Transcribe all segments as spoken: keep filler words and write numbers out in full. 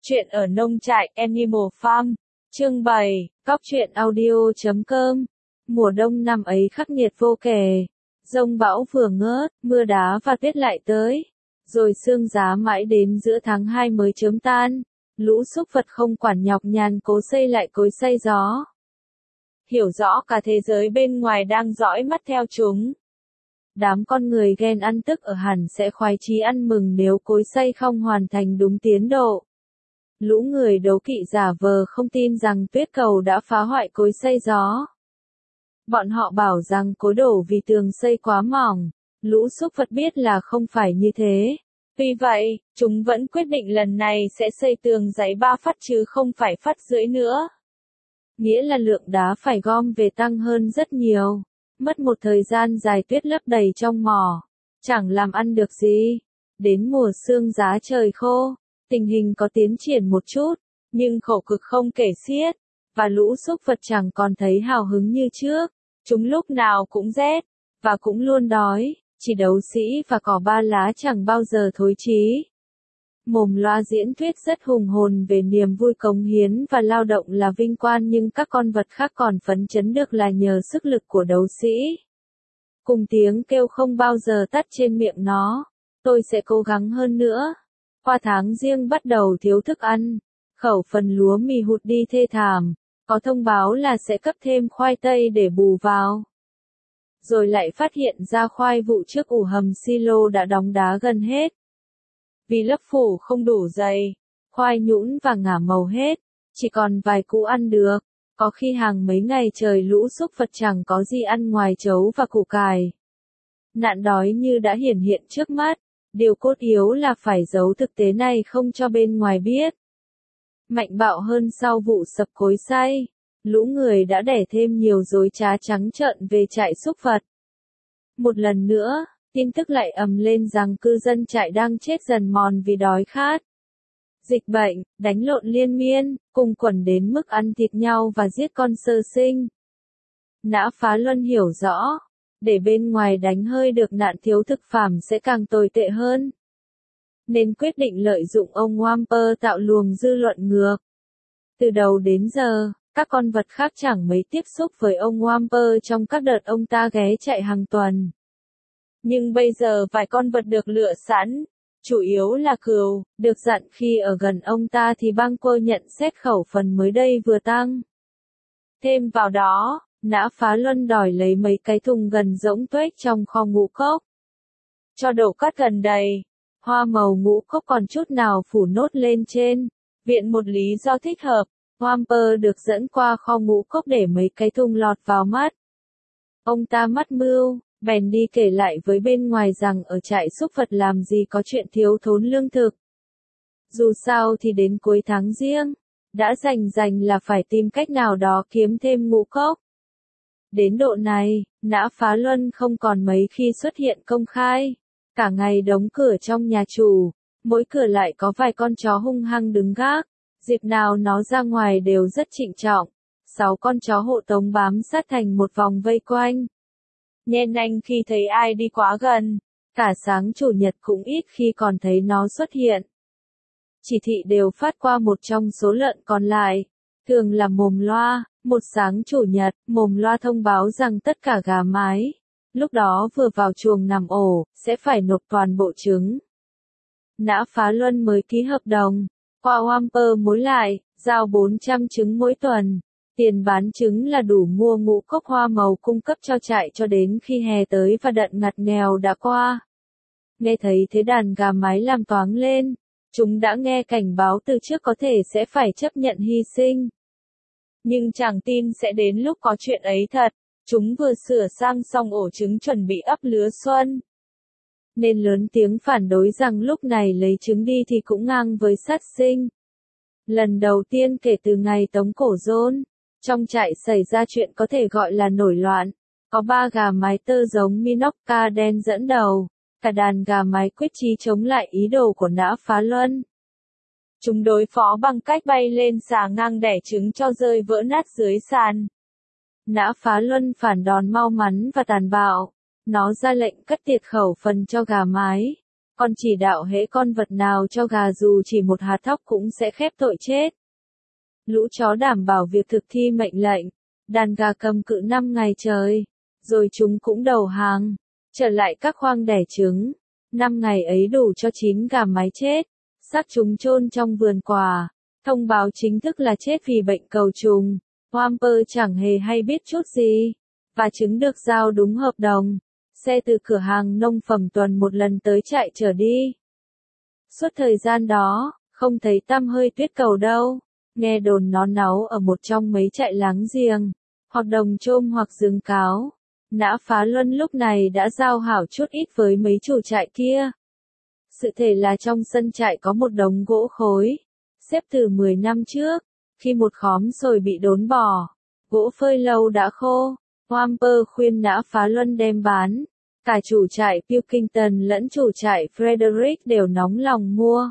Chuyện ở nông trại Animal Farm, chương bảy, cóc truyện audio chấm com. Mùa đông năm ấy khắc nghiệt vô kể. Giông bão vừa ngớt, mưa đá và tuyết lại tới. Rồi sương giá mãi đến giữa tháng hai mới chớm tan. Lũ súc vật không quản nhọc nhằn cố xây lại cối xay gió. Hiểu rõ cả thế giới bên ngoài đang dõi mắt theo chúng. Đám con người ghen ăn tức ở hẳn sẽ khoái chí ăn mừng nếu cối xay không hoàn thành đúng tiến độ. Lũ người đấu kỵ giả vờ không tin rằng tuyết cầu đã phá hoại cối xay gió. Bọn họ bảo rằng cối đổ vì tường xây quá mỏng. Lũ súc vật biết là không phải như thế. Tuy vậy, chúng vẫn quyết định lần này sẽ xây tường dày ba phát chứ không phải phát rưỡi nữa. Nghĩa là lượng đá phải gom về tăng hơn rất nhiều. Mất một thời gian dài tuyết lấp đầy trong mỏ. Chẳng làm ăn được gì. Đến mùa sương giá trời khô. Tình hình có tiến triển một chút, nhưng khổ cực không kể xiết, và lũ súc vật chẳng còn thấy hào hứng như trước. Chúng lúc nào cũng rét, và cũng luôn đói, chỉ đấu sĩ và cỏ ba lá chẳng bao giờ thối chí. Mồm loa diễn thuyết rất hùng hồn về niềm vui cống hiến và lao động là vinh quang, nhưng các con vật khác còn phấn chấn được là nhờ sức lực của đấu sĩ. Cùng tiếng kêu không bao giờ tắt trên miệng nó, tôi sẽ cố gắng hơn nữa. Qua tháng riêng bắt đầu thiếu thức ăn, khẩu phần lúa mì hụt đi thê thảm, có thông báo là sẽ cấp thêm khoai tây để bù vào. Rồi lại phát hiện ra khoai vụ trước ủ hầm silo đã đóng đá gần hết. Vì lớp phủ không đủ dày, khoai nhũn và ngả màu hết, chỉ còn vài củ ăn được, có khi hàng mấy ngày trời lũ súc vật chẳng có gì ăn ngoài trấu và củ cải. Nạn đói như đã hiển hiện trước mắt. Điều cốt yếu là phải giấu thực tế này không cho bên ngoài biết. Mạnh bạo hơn sau vụ sập cối xay, lũ người đã đẻ thêm nhiều rối trá trắng trợn về trại súc vật. Một lần nữa, tin tức lại ầm lên rằng cư dân trại đang chết dần mòn vì đói khát. Dịch bệnh, đánh lộn liên miên, cùng quẩn đến mức ăn thịt nhau và giết con sơ sinh. Nã Phá Luân hiểu rõ. Để bên ngoài đánh hơi được nạn thiếu thực phẩm sẽ càng tồi tệ hơn. Nên quyết định lợi dụng ông Wamper tạo luồng dư luận ngược. Từ đầu đến giờ, các con vật khác chẳng mấy tiếp xúc với ông Wamper trong các đợt ông ta ghé chạy hàng tuần. Nhưng bây giờ vài con vật được lựa sẵn, chủ yếu là cừu, được dặn khi ở gần ông ta thì băng quơ nhận xét khẩu phần mới đây vừa tăng. Thêm vào đó, Nã Phá Luân đòi lấy mấy cái thùng gần rỗng tuếch trong kho ngũ cốc. Cho đổ cát gần đầy, hoa màu ngũ cốc còn chút nào phủ nốt lên trên. Viện một lý do thích hợp, Wamper được dẫn qua kho ngũ cốc để mấy cái thùng lọt vào mắt. Ông ta mắt mưu, bèn đi kể lại với bên ngoài rằng ở trại súc vật làm gì có chuyện thiếu thốn lương thực. Dù sao thì đến cuối tháng riêng, đã rành rành là phải tìm cách nào đó kiếm thêm ngũ cốc. Đến độ này, Nã Phá Luân không còn mấy khi xuất hiện công khai. Cả ngày đóng cửa trong nhà chủ, mỗi cửa lại có vài con chó hung hăng đứng gác. Dịp nào nó ra ngoài đều rất trịnh trọng. Sáu con chó hộ tống bám sát thành một vòng vây quanh. Nhen nanh khi thấy ai đi quá gần. Cả sáng chủ nhật cũng ít khi còn thấy nó xuất hiện. Chỉ thị đều phát qua một trong số lợn còn lại. Thường là mồm loa. Một sáng chủ nhật, mồm loa thông báo rằng tất cả gà mái, lúc đó vừa vào chuồng nằm ổ, sẽ phải nộp toàn bộ trứng. Nã Phá Luân mới ký hợp đồng, qua Wamper mối lại, giao bốn trăm trứng mỗi tuần. Tiền bán trứng là đủ mua ngũ cốc hoa màu cung cấp cho trại cho đến khi hè tới và đợt ngặt nghèo đã qua. Nghe thấy thế đàn gà mái làm toáng lên, chúng đã nghe cảnh báo từ trước có thể sẽ phải chấp nhận hy sinh. Nhưng chẳng tin sẽ đến lúc có chuyện ấy thật, chúng vừa sửa sang xong ổ trứng chuẩn bị ấp lứa xuân. Nên lớn tiếng phản đối rằng lúc này lấy trứng đi thì cũng ngang với sát sinh. Lần đầu tiên kể từ ngày Tống Cổ Dôn, trong trại xảy ra chuyện có thể gọi là nổi loạn. Có ba gà mái tơ giống Minorca đen dẫn đầu, cả đàn gà mái quyết chí chống lại ý đồ của Nã Phá Luân. Chúng đối phó bằng cách bay lên xà ngang đẻ trứng cho rơi vỡ nát dưới sàn. Nã Phá Luân phản đòn mau mắn và tàn bạo. Nó ra lệnh cắt tiệt khẩu phần cho gà mái. Con chỉ đạo hễ con vật nào cho gà dù chỉ một hạt thóc cũng sẽ khép tội chết. Lũ chó đảm bảo việc thực thi mệnh lệnh. Đàn gà cầm cự năm ngày trời. Rồi chúng cũng đầu hàng. Trở lại các khoang đẻ trứng. Năm ngày ấy đủ cho chín gà mái chết. Xác chúng chôn trong vườn quả. Thông báo chính thức là chết vì bệnh cầu trùng. Wamper chẳng hề hay biết chút gì. Và trứng được giao đúng hợp đồng. Xe từ cửa hàng nông phẩm tuần một lần tới trại chở đi. Suốt thời gian đó, không thấy tăm hơi tuyết cầu đâu. Nghe đồn nó náu ở một trong mấy trại láng giềng, hoặc đồng chôm hoặc giường cáo. Nã Phá Luân lúc này đã giao hảo chút ít với mấy chủ trại kia. Sự thể là trong sân trại có một đống gỗ khối, xếp từ mười năm trước, khi một khóm sồi bị đốn bỏ. Gỗ phơi lâu đã khô. Wamper khuyên Nã Phá Luân đem bán. Cả chủ trại Pilkington lẫn chủ trại Frederick đều nóng lòng mua.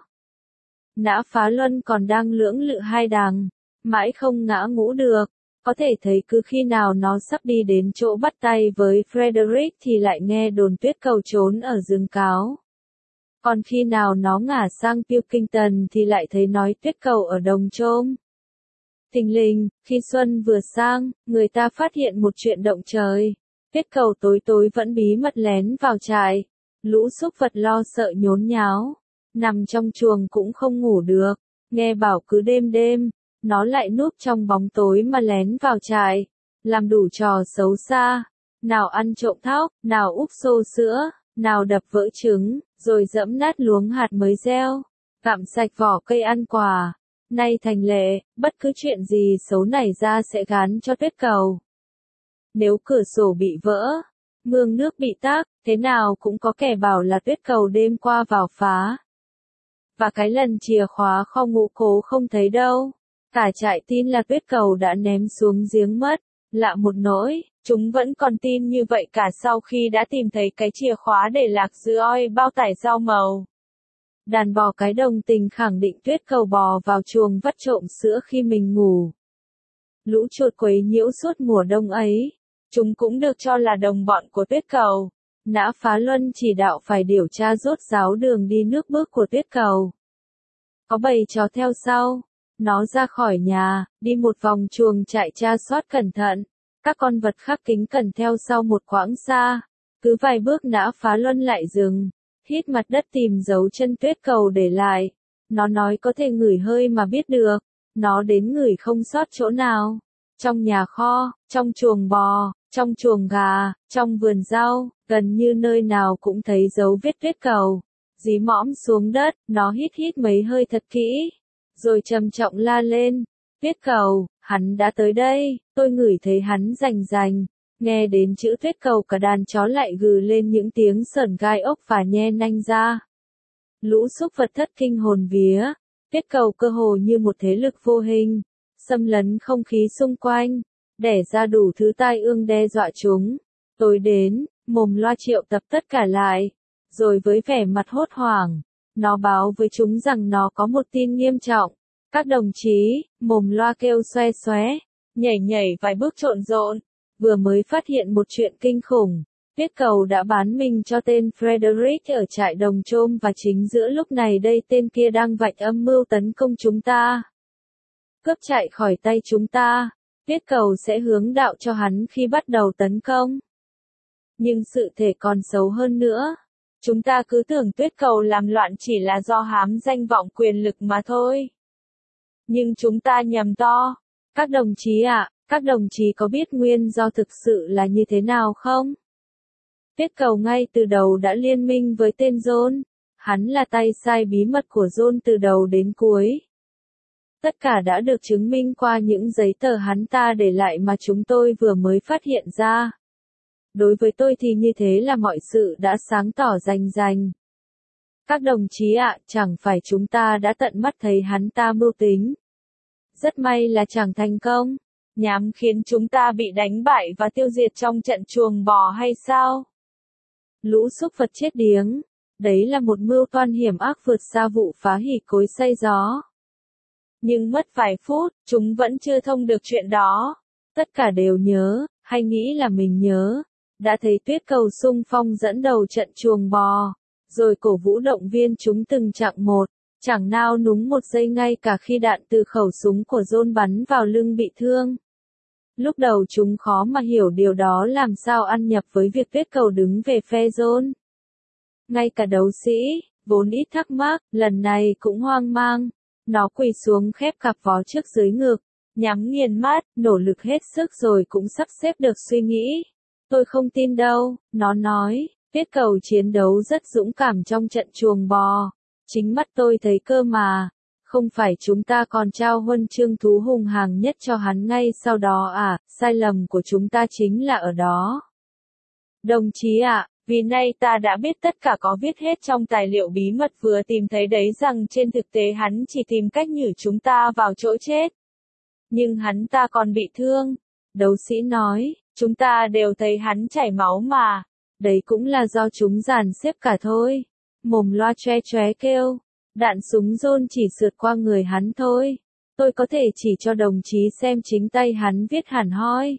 Nã Phá Luân còn đang lưỡng lự hai đằng, mãi không ngã ngũ được. Có thể thấy cứ khi nào nó sắp đi đến chỗ bắt tay với Frederick thì lại nghe đồn tuyết cầu trốn ở giường cáo. Còn khi nào nó ngả sang Pilkington thì lại thấy nói tuyết cầu ở đồng chôm. Thình lình, khi xuân vừa sang, người ta phát hiện một chuyện động trời. Tuyết cầu tối tối vẫn bí mật lén vào trại. Lũ súc vật lo sợ nhốn nháo. Nằm trong chuồng cũng không ngủ được. Nghe bảo cứ đêm đêm, nó lại núp trong bóng tối mà lén vào trại. Làm đủ trò xấu xa. Nào ăn trộm thóc, nào úp xô sữa, nào đập vỡ trứng, rồi dẫm nát luống hạt mới gieo. Gặm sạch vỏ cây ăn quả. Nay thành lệ, bất cứ chuyện gì xấu nảy ra sẽ gán cho tuyết cầu. Nếu cửa sổ bị vỡ, mương nước bị tắc, thế nào cũng có kẻ bảo là tuyết cầu đêm qua vào phá. Và cái lần chìa khóa kho ngũ cố không thấy đâu. Cả trại tin là tuyết cầu đã ném xuống giếng mất. Lạ một nỗi, chúng vẫn còn tin như vậy cả sau khi đã tìm thấy cái chìa khóa để lạc giữa oi bao tải rau màu. Đàn bò cái đồng tình khẳng định tuyết cầu bò vào chuồng vắt trộm sữa khi mình ngủ. Lũ chuột quấy nhiễu suốt mùa đông ấy. Chúng cũng được cho là đồng bọn của tuyết cầu. Nã Phá Luân chỉ đạo phải điều tra rốt ráo đường đi nước bước của tuyết cầu. Có bầy chó theo sau. Nó ra khỏi nhà, đi một vòng chuồng chạy tra soát cẩn thận. Các con vật khác kính cẩn theo sau một quãng xa. Cứ vài bước Nã Phá Luân lại dừng. Hít mặt đất tìm dấu chân tuyết cầu để lại. Nó nói có thể ngửi hơi mà biết được. Nó đến ngửi không sót chỗ nào. Trong nhà kho, trong chuồng bò, trong chuồng gà, trong vườn rau, gần như nơi nào cũng thấy dấu vết tuyết cầu. Dí mõm xuống đất, nó hít hít mấy hơi thật kỹ. Rồi trầm trọng la lên. Tuyết cầu, hắn đã tới đây, tôi ngửi thấy hắn rành rành. Nghe đến chữ tuyết cầu cả đàn chó lại gừ lên những tiếng sởn gai ốc và nhe nanh ra. Lũ súc vật thất kinh hồn vía. Tuyết cầu cơ hồ như một thế lực vô hình. Xâm lấn không khí xung quanh. Đẻ ra đủ thứ tai ương đe dọa chúng. Tối đến, mồm loa triệu tập tất cả lại. Rồi với vẻ mặt hốt hoảng, nó báo với chúng rằng nó có một tin nghiêm trọng. Các đồng chí, mồm loa kêu xoe xoé, nhảy nhảy vài bước trộn rộn, vừa mới phát hiện một chuyện kinh khủng. Tuyết cầu đã bán mình cho tên Frederick ở trại đồng chôm và chính giữa lúc này đây tên kia đang vạch âm mưu tấn công chúng ta. Cướp chạy khỏi tay chúng ta, tuyết cầu sẽ hướng đạo cho hắn khi bắt đầu tấn công. Nhưng sự thể còn xấu hơn nữa. Chúng ta cứ tưởng tuyết cầu làm loạn chỉ là do hám danh vọng quyền lực mà thôi. Nhưng chúng ta nhầm to. Các đồng chí ạ, à, các đồng chí có biết nguyên do thực sự là như thế nào không? Tuyết cầu ngay từ đầu đã liên minh với tên John. Hắn là tay sai bí mật của John từ đầu đến cuối. Tất cả đã được chứng minh qua những giấy tờ hắn ta để lại mà chúng tôi vừa mới phát hiện ra. Đối với tôi thì như thế là mọi sự đã sáng tỏ rành rành. Các đồng chí ạ, à, chẳng phải chúng ta đã tận mắt thấy hắn ta mưu tính. Rất may là chẳng thành công. Nhằm khiến chúng ta bị đánh bại và tiêu diệt trong trận chuồng bò hay sao? Lũ súc vật chết điếng. Đấy là một mưu toan hiểm ác vượt xa vụ phá hỉ cối xay gió. Nhưng mất vài phút, chúng vẫn chưa thông được chuyện đó. Tất cả đều nhớ, hay nghĩ là mình nhớ. Đã thấy tuyết cầu xung phong dẫn đầu trận chuồng bò. rồi cổ vũ động viên chúng từng chặng một, chẳng nao núng một giây ngay cả khi đạn từ khẩu súng của John bắn vào lưng bị thương. Lúc đầu chúng khó mà hiểu điều đó làm sao ăn nhập với việc Tuyết Cầu đứng về phe John. Ngay cả đấu sĩ, vốn ít thắc mắc, lần này cũng hoang mang. Nó quỳ xuống khép cặp vó trước dưới ngực, nhắm nghiền mắt, nỗ lực hết sức rồi cũng sắp xếp được suy nghĩ. Tôi không tin đâu, nó nói, Tuyết Cầu chiến đấu rất dũng cảm trong trận chuồng bò. Chính mắt tôi thấy cơ mà. Không phải chúng ta còn trao huân chương thú hùng hằng nhất cho hắn ngay sau đó à, sai lầm của chúng ta chính là ở đó. Đồng chí ạ, vì nay ta đã biết tất cả có viết hết trong tài liệu bí mật vừa tìm thấy đấy rằng trên thực tế hắn chỉ tìm cách nhử chúng ta vào chỗ chết. Nhưng hắn ta còn bị thương. Đấu sĩ nói, chúng ta đều thấy hắn chảy máu mà. Đấy cũng là do chúng dàn xếp cả thôi. Mồm loa choe choé kêu. Đạn súng John chỉ sượt qua người hắn thôi. Tôi có thể chỉ cho đồng chí xem chính tay hắn viết hẳn hoi.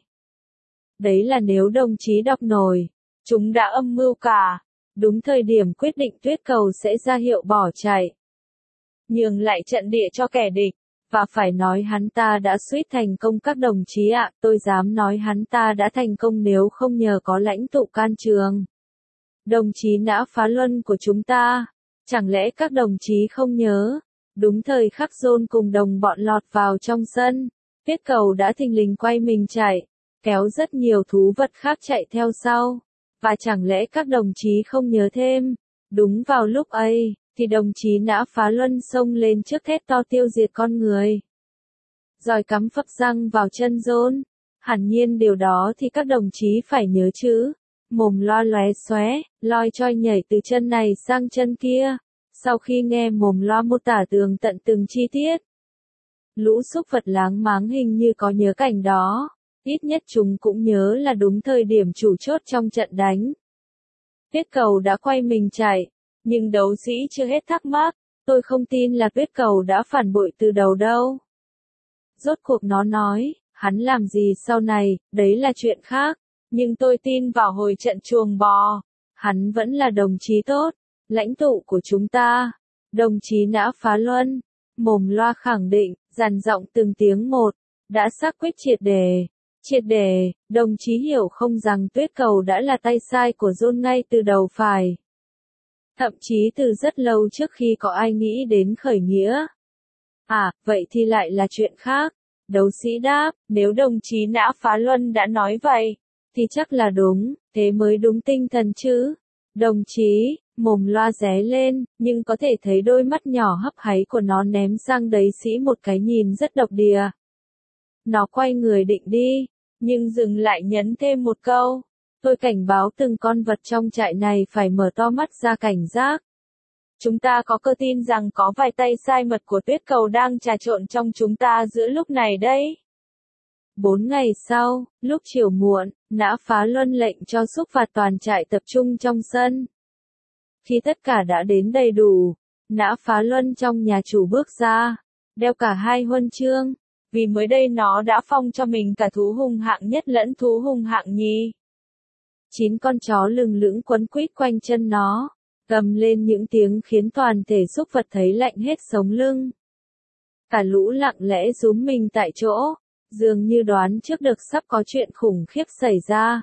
Đấy là nếu đồng chí đọc nổi. Chúng đã âm mưu cả. Đúng thời điểm quyết định Tuyết Cầu sẽ ra hiệu bỏ chạy. Nhường lại trận địa cho kẻ địch. Và phải nói hắn ta đã suýt thành công các đồng chí ạ. Tôi dám nói hắn ta đã thành công nếu không nhờ có lãnh tụ can trường. Đồng chí Nã Phá Luân của chúng ta. Chẳng lẽ các đồng chí không nhớ? Đúng thời khắc John cùng đồng bọn lọt vào trong sân. Tuyết Cầu đã thình lình quay mình chạy. Kéo rất nhiều thú vật khác chạy theo sau. Và chẳng lẽ các đồng chí không nhớ thêm? Đúng vào lúc ấy, thì đồng chí Nã Phá Luân xông lên trước thét to tiêu diệt con người. Rồi cắm phập răng vào chân John. Hẳn nhiên điều đó thì các đồng chí phải nhớ chứ. Mồm loa lóe xóe, loi choi nhảy từ chân này sang chân kia. Sau khi nghe mồm loa mô tả tường tận từng chi tiết. Lũ súc vật láng máng hình như có nhớ cảnh đó. Ít nhất chúng cũng nhớ là đúng thời điểm chủ chốt trong trận đánh. Tuyết Cầu đã quay mình chạy. Nhưng đấu sĩ chưa hết thắc mắc. Tôi không tin là Tuyết Cầu đã phản bội từ đầu đâu. Rốt cuộc nó nói, hắn làm gì sau này, đấy là chuyện khác. Nhưng tôi tin vào hồi trận chuồng bò. Hắn vẫn là đồng chí tốt. Lãnh tụ của chúng ta. Đồng chí Nã Phá Luân. Mồm loa khẳng định, dằn giọng từng tiếng một. Đã xác quyết triệt đề. Triệt đề, đồng chí hiểu không rằng Tuyết Cầu đã là tay sai của John ngay từ đầu phải. Thậm chí từ rất lâu trước khi có ai nghĩ đến khởi nghĩa. À, vậy thì lại là chuyện khác. Đấu sĩ đáp, nếu đồng chí Nã Phá Luân đã nói vậy, thì chắc là đúng, thế mới đúng tinh thần chứ. Đồng chí, mồm loa ré lên, nhưng có thể thấy đôi mắt nhỏ hấp háy của nó ném sang đấy sĩ một cái nhìn rất độc địa. Nó quay người định đi, nhưng dừng lại nhấn thêm một câu. Tôi cảnh báo từng con vật trong trại này phải mở to mắt ra cảnh giác. Chúng ta có cơ tin rằng có vài tay sai mật của Tuyết Cầu đang trà trộn trong chúng ta giữa lúc này đấy. Bốn ngày sau, lúc chiều muộn, Nã Phá Luân lệnh cho súc vật toàn trại tập trung trong sân. Khi tất cả đã đến đầy đủ, Nã Phá Luân trong nhà chủ bước ra, đeo cả hai huân chương, vì mới đây nó đã phong cho mình cả thú hung hạng nhất lẫn thú hung hạng nhì. Chín con chó lừng lững quấn quýt quanh chân nó, gầm lên những tiếng khiến toàn thể súc vật thấy lạnh hết sống lưng. Cả lũ lặng lẽ rúm mình tại chỗ, dường như đoán trước được sắp có chuyện khủng khiếp xảy ra.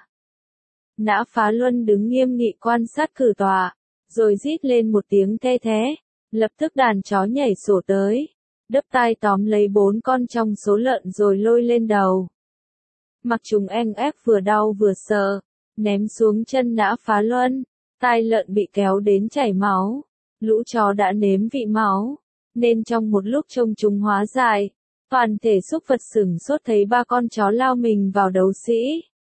Nã Phá Luân đứng nghiêm nghị quan sát cử tọa, rồi rít lên một tiếng the thé, lập tức đàn chó nhảy sổ tới, đấp tai tóm lấy bốn con trong số lợn rồi lôi lên đầu. Mặc chúng eng ép vừa đau vừa sợ, ném xuống chân Nã Phá Luân, tai lợn bị kéo đến chảy máu, lũ chó đã nếm vị máu, nên trong một lúc trông chúng hóa dại. Toàn thể súc vật sửng sốt thấy ba con chó lao mình vào đấu sĩ.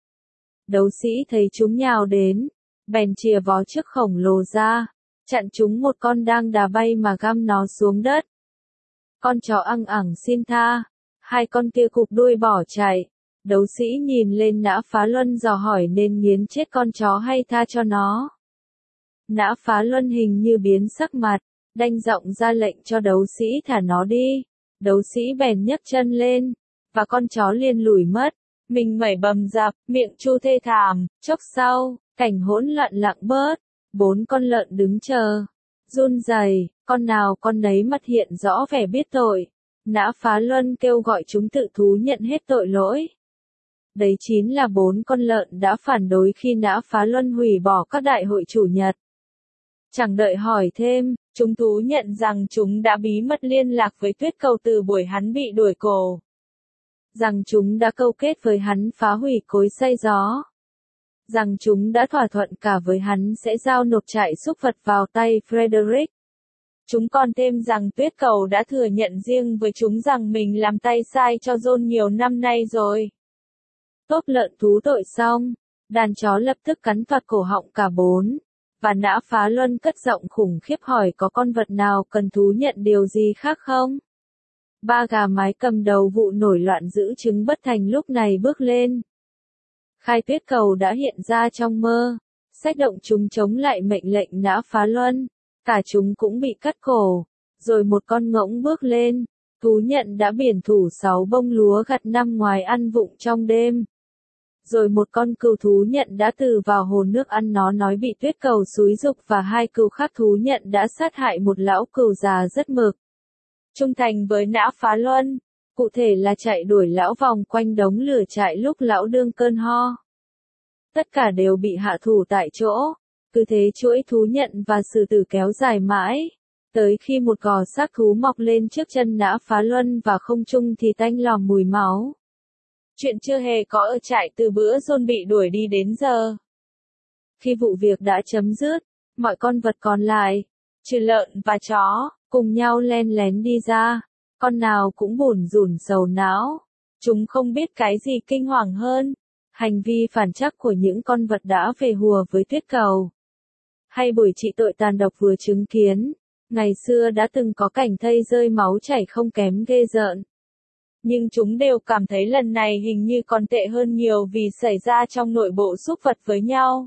Đấu sĩ thấy chúng nhào đến, bèn chìa vó trước khổng lồ ra, chặn chúng một con đang đá bay mà găm nó xuống đất. Con chó ăng ẳng xin tha, hai con kia cụp đuôi bỏ chạy. Đấu sĩ nhìn lên Nã Phá Luân dò hỏi nên nghiến chết con chó hay tha cho nó. Nã Phá Luân hình như biến sắc mặt, đanh giọng ra lệnh cho đấu sĩ thả nó đi. Đấu sĩ bèn nhấc chân lên, và con chó liền lủi mất, mình mẩy bầm dập, miệng chu thê thảm. Chốc sau, cảnh hỗn loạn lặng bớt, Bốn con lợn đứng chờ, run rẩy, con nào con nấy mặt hiện rõ vẻ biết tội. Nã Phá Luân kêu gọi chúng tự thú nhận hết tội lỗi. Đấy chính là bốn con lợn đã phản đối khi Nã Phá Luân hủy bỏ các đại hội chủ nhật. Chẳng đợi hỏi thêm, chúng thú nhận rằng chúng đã bí mật liên lạc với Tuyết Cầu từ buổi hắn bị đuổi cổ. Rằng chúng đã câu kết với hắn phá hủy cối xay gió. Rằng chúng đã thỏa thuận cả với hắn sẽ giao nộp trại súc vật vào tay Frederick. Chúng còn thêm rằng Tuyết Cầu đã thừa nhận riêng với chúng rằng mình làm tay sai cho John nhiều năm nay rồi. Tốp lợn thú tội xong, đàn chó lập tức cắn toạc cổ họng cả bốn. Và Nã Phá Luân cất giọng khủng khiếp hỏi có con vật nào cần thú nhận điều gì khác không? Ba gà mái cầm đầu vụ nổi loạn giữ trứng bất thành lúc này bước lên. Khai Tuyết Cầu đã hiện ra trong mơ, xách động chúng chống lại mệnh lệnh Nã Phá Luân, cả chúng cũng bị cắt cổ, rồi một con ngỗng bước lên, thú nhận đã biển thủ sáu bông lúa gặt năm ngoài ăn vụng trong đêm. Rồi một con cừu thú nhận đã từ vào hồ nước ăn nó nói bị Tuyết Cầu xúi giục và hai cừu khác thú nhận đã sát hại một lão cừu già rất mực. Trung thành với Nã Phá Luân, cụ thể là chạy đuổi lão vòng quanh đống lửa trại lúc lão đương cơn ho. Tất cả đều bị hạ thủ tại chỗ, cứ thế chuỗi thú nhận và xử tử kéo dài mãi, tới khi một gò xác thú mọc lên trước chân Nã Phá Luân và không trung thì tanh lòm mùi máu. Chuyện chưa hề có ở trại từ bữa John bị đuổi đi đến giờ. Khi vụ việc đã chấm dứt, mọi con vật còn lại, trừ lợn và chó, cùng nhau len lén đi ra, con nào cũng bủn rủn sầu não. Chúng không biết cái gì kinh hoàng hơn, hành vi phản trắc của những con vật đã về hùa với Tuyết Cầu. Hay buổi trị tội tàn độc vừa chứng kiến, ngày xưa đã từng có cảnh thây rơi máu chảy không kém ghê rợn. Nhưng chúng đều cảm thấy lần này hình như còn tệ hơn nhiều vì xảy ra trong nội bộ súc vật với nhau.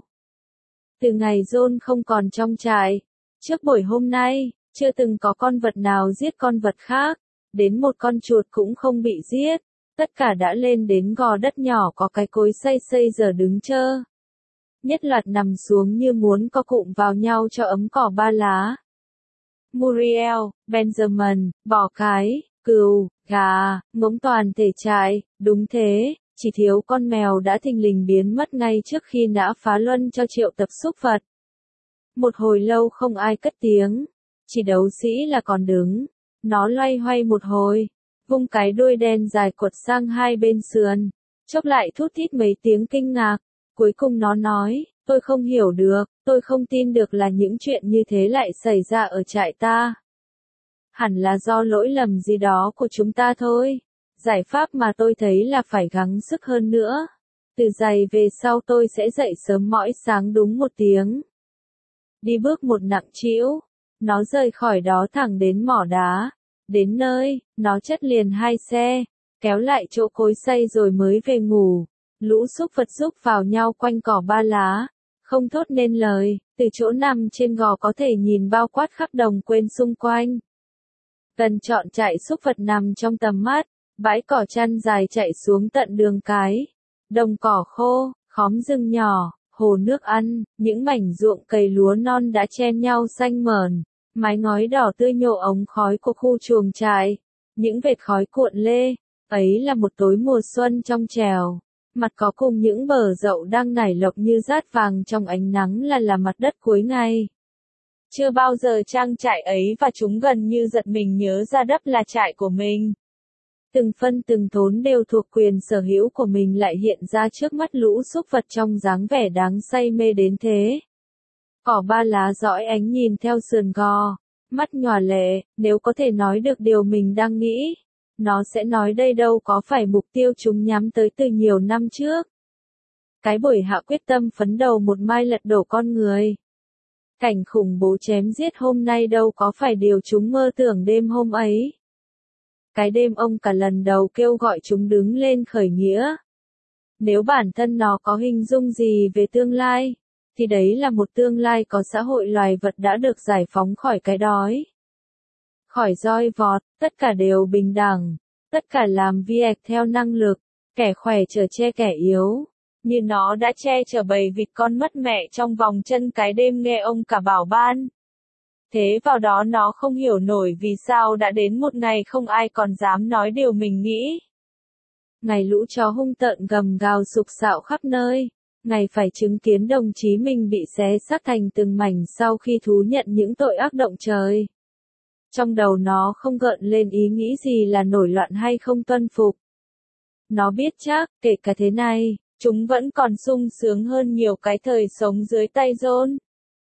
Từ ngày John không còn trong trại, trước buổi hôm nay, chưa từng có con vật nào giết con vật khác, đến một con chuột cũng không bị giết, tất cả đã lên đến gò đất nhỏ có cái cối xay xay giờ đứng chơ. Nhất loạt nằm xuống như muốn co cụm vào nhau cho ấm cỏ ba lá. Muriel, Benjamin, bò cái, cừu, gà, ngỗng toàn thể trại, đúng thế, chỉ thiếu con mèo đã thình lình biến mất ngay trước khi Nã Phá Luân cho triệu tập súc vật. Một hồi lâu không ai cất tiếng, chỉ đấu sĩ là còn đứng, nó loay hoay một hồi, vung cái đuôi đen dài quật sang hai bên sườn, chốc lại thút thít mấy tiếng kinh ngạc, cuối cùng nó nói, tôi không hiểu được, tôi không tin được là những chuyện như thế lại xảy ra ở trại ta. Hẳn là do lỗi lầm gì đó của chúng ta thôi. Giải pháp mà tôi thấy là phải gắng sức hơn nữa. Từ giày về sau tôi sẽ dậy sớm mỗi sáng đúng một tiếng. Đi bước một nặng trĩu, nó rời khỏi đó thẳng đến mỏ đá. Đến nơi, nó chất liền hai xe, kéo lại chỗ cối xay rồi mới về ngủ. Lũ súc vật rúc vào nhau quanh cỏ ba lá, không thốt nên lời, từ chỗ nằm trên gò có thể nhìn bao quát khắp đồng quên xung quanh. Gần trọn trại súc vật nằm trong tầm mắt, bãi cỏ chăn dài chạy xuống tận đường cái, đồng cỏ khô, khóm rừng nhỏ, hồ nước ăn, những mảnh ruộng cày lúa non đã chen nhau xanh mờn, mái ngói đỏ tươi nhô ống khói của khu chuồng trại, những vệt khói cuộn lê, ấy là một tối mùa xuân trong trèo. Mặt có cùng những bờ dậu đang nảy lộc như rát vàng trong ánh nắng là là mặt đất cuối ngày. Chưa bao giờ trang trại ấy và chúng gần như giật mình nhớ ra đất là trại của mình. Từng phân từng thốn đều thuộc quyền sở hữu của mình lại hiện ra trước mắt lũ súc vật trong dáng vẻ đáng say mê đến thế. Cỏ ba lá dõi ánh nhìn theo sườn gò, mắt nhòa lệ, nếu có thể nói được điều mình đang nghĩ. Nó sẽ nói đây đâu có phải mục tiêu chúng nhắm tới từ nhiều năm trước. Cái buổi hạ quyết tâm phấn đầu một mai lật đổ con người. Cảnh khủng bố chém giết hôm nay đâu có phải điều chúng mơ tưởng đêm hôm ấy. Cái đêm ông cả lần đầu kêu gọi chúng đứng lên khởi nghĩa. Nếu bản thân nó có hình dung gì về tương lai, thì đấy là một tương lai có xã hội loài vật đã được giải phóng khỏi cái đói. Khỏi roi vọt, tất cả đều bình đẳng, tất cả làm việc theo năng lực, kẻ khỏe chở che kẻ yếu, như nó đã che chở bầy vịt con mất mẹ trong vòng chân cái đêm nghe ông cả bảo ban. Thế vào đó nó không hiểu nổi vì sao đã đến một ngày không ai còn dám nói điều mình nghĩ. Ngày lũ chó hung tợn gầm gào sục sạo khắp nơi. Ngày phải chứng kiến đồng chí mình bị xé xác thành từng mảnh sau khi thú nhận những tội ác động trời. Trong đầu nó không gợn lên ý nghĩ gì là nổi loạn hay không tuân phục. Nó biết chắc, kể cả thế này, chúng vẫn còn sung sướng hơn nhiều cái thời sống dưới tay John.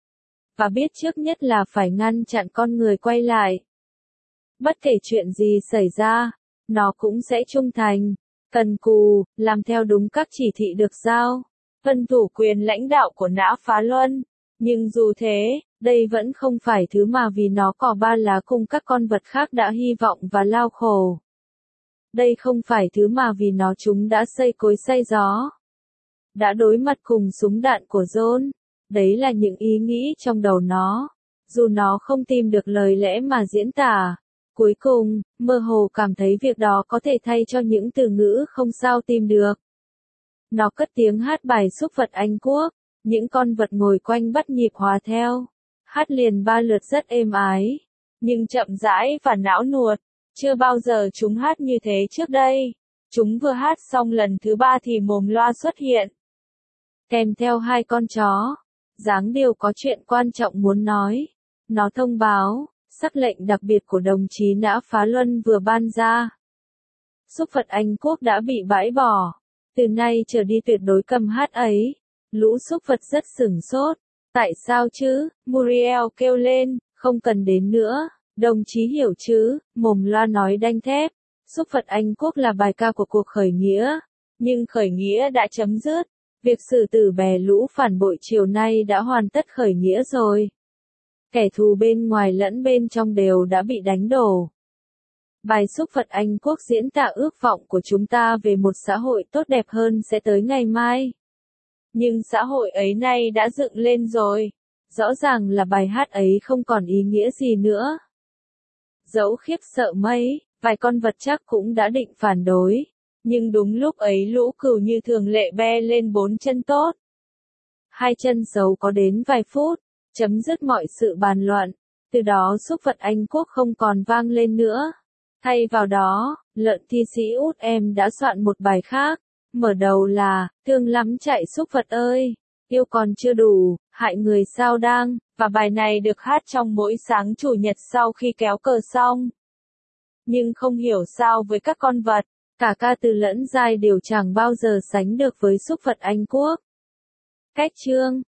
Và biết trước nhất là phải ngăn chặn con người quay lại. Bất kể chuyện gì xảy ra, nó cũng sẽ trung thành, cần cù, làm theo đúng các chỉ thị được giao, tuân thủ quyền lãnh đạo của Nã Phá Luân. Nhưng dù thế, đây vẫn không phải thứ mà vì nó cỏ ba lá cùng các con vật khác đã hy vọng và lao khổ. Đây không phải thứ mà vì nó chúng đã xây cối xay gió. Đã đối mặt cùng súng đạn của John. Đấy là những ý nghĩ trong đầu nó. Dù nó không tìm được lời lẽ mà diễn tả. Cuối cùng, mơ hồ cảm thấy việc đó có thể thay cho những từ ngữ không sao tìm được. Nó cất tiếng hát bài xúc vật Anh Quốc. Những con vật ngồi quanh bắt nhịp hòa theo. Hát liền ba lượt rất êm ái. Nhưng chậm rãi và não nuột. Chưa bao giờ chúng hát như thế trước đây. Chúng vừa hát xong lần thứ ba thì mồm loa xuất hiện. Kèm theo hai con chó. Dáng điều có chuyện quan trọng muốn nói. Nó thông báo, sắc lệnh đặc biệt của đồng chí Nã Phá Luân vừa ban ra. Súc vật Anh Quốc đã bị bãi bỏ. Từ nay trở đi tuyệt đối cấm hát ấy. Lũ súc vật rất sửng sốt. Tại sao chứ? Muriel kêu lên, không cần đến nữa. Đồng chí hiểu chứ? Mồm loa nói đanh thép. Súc vật Anh Quốc là bài ca của cuộc khởi nghĩa. Nhưng khởi nghĩa đã chấm dứt. Việc xử tử bè lũ phản bội chiều nay đã hoàn tất khởi nghĩa rồi. Kẻ thù bên ngoài lẫn bên trong đều đã bị đánh đổ. Bài xúc vật Anh Quốc diễn tả ước vọng của chúng ta về một xã hội tốt đẹp hơn sẽ tới ngày mai. Nhưng xã hội ấy nay đã dựng lên rồi. Rõ ràng là bài hát ấy không còn ý nghĩa gì nữa. Dẫu khiếp sợ mấy, vài con vật chắc cũng đã định phản đối. Nhưng đúng lúc ấy lũ cừu như thường lệ be lên bốn chân tốt. Hai chân xấu có đến vài phút, chấm dứt mọi sự bàn luận. Từ đó xúc vật Anh Quốc không còn vang lên nữa. Thay vào đó, lợn thi sĩ út em đã soạn một bài khác. Mở đầu là, thương lắm chạy xúc vật ơi, yêu còn chưa đủ, hại người sao đang, và bài này được hát trong mỗi sáng chủ nhật sau khi kéo cờ xong. Nhưng không hiểu sao với các con vật, cả ca từ lẫn giai đều chẳng bao giờ sánh được với xúc vật Anh Quốc. Cách chương